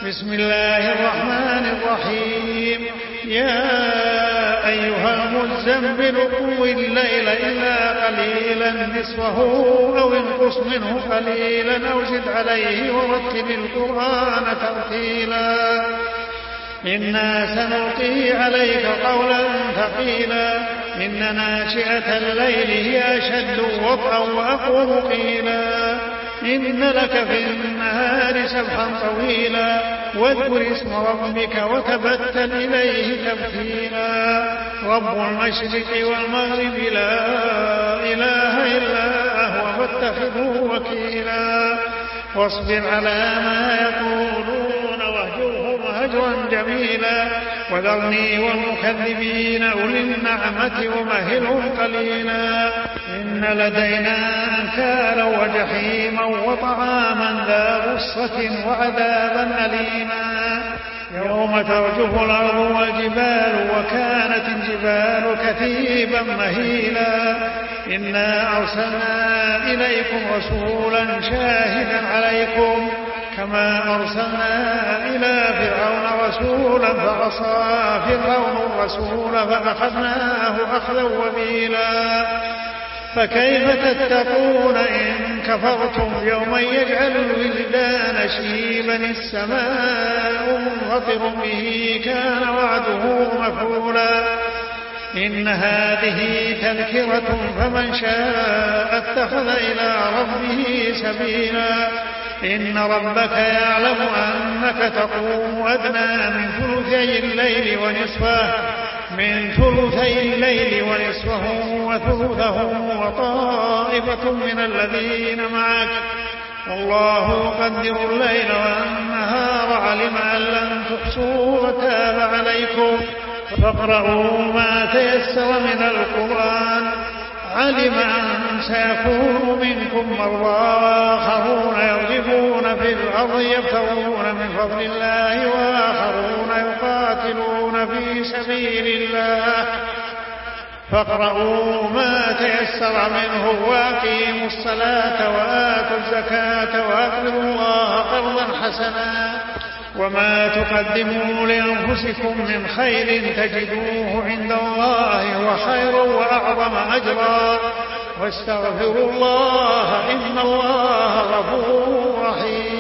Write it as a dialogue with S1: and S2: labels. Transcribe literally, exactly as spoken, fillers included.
S1: بسم الله الرحمن الرحيم. يا أيها المزمل قم الليل إلا قليلا نصفه أو انقص منه قليلا أو زد عليه ورتل القرآن ترتيلا إنا سنلقي عليك قولا ثقيلا إن ناشئة الليل هي أشد وطئا وأقوم قيلا إن لك في النهار سبحا طويلا واذكر اسم ربك وتبتل إليه تبتيلا رب المشرق والمغرب لا إله إلا هو فاتخذه وكيلا واصبر على ما يقولون واهجرهم هجرا جميلا وذرني والمكذبين أولي النعمة ومهلهم قليلا إن لدينا أنكالا وجحيما وطعاما ذا غصة وعذابا أليما يوم ترجف الأرض والجبال وكانت الجبال كثيبا مهيلا إنا أرسلنا إليكم رسولا شاهدا عليكم كما أرسلنا إلى فرعون رسولا فعصى فرعون الرسول فأخذناه أخذا وبيلا فكيف تتقون إن كفرتم يوما يجعل الولدان شيبا السماء منفطر به كان وعده مفعولا إن هذه تذكرة فمن شاء اتخذ إلى ربه سبيلا إن ربك يعلم أنك تقوم أدنى من ثلثي الليل ونصفه من ثلثي الليل ونصفه وثلثه وطائفة من الذين معك والله يقدر الليل والنهار علم أن لن تحصوا وتاب عليكم فاقرؤوا ما تيسر من القرآن علم أن سيكون منكم مرضى وآخرون يضربون في الأرض يبتغون من فضل الله وآخرون يقاتلون في سبيل الله فاقرؤوا ما تيسر منه وأقيموا الصلاة وآتوا الزكاة وأقرضوا الله قرضا حسنا وما تقدموا لأنفسكم من خير تجدوه عند الله هو خيرا وأعظم أجرا واستغفروا الله إن الله غفور رحيم.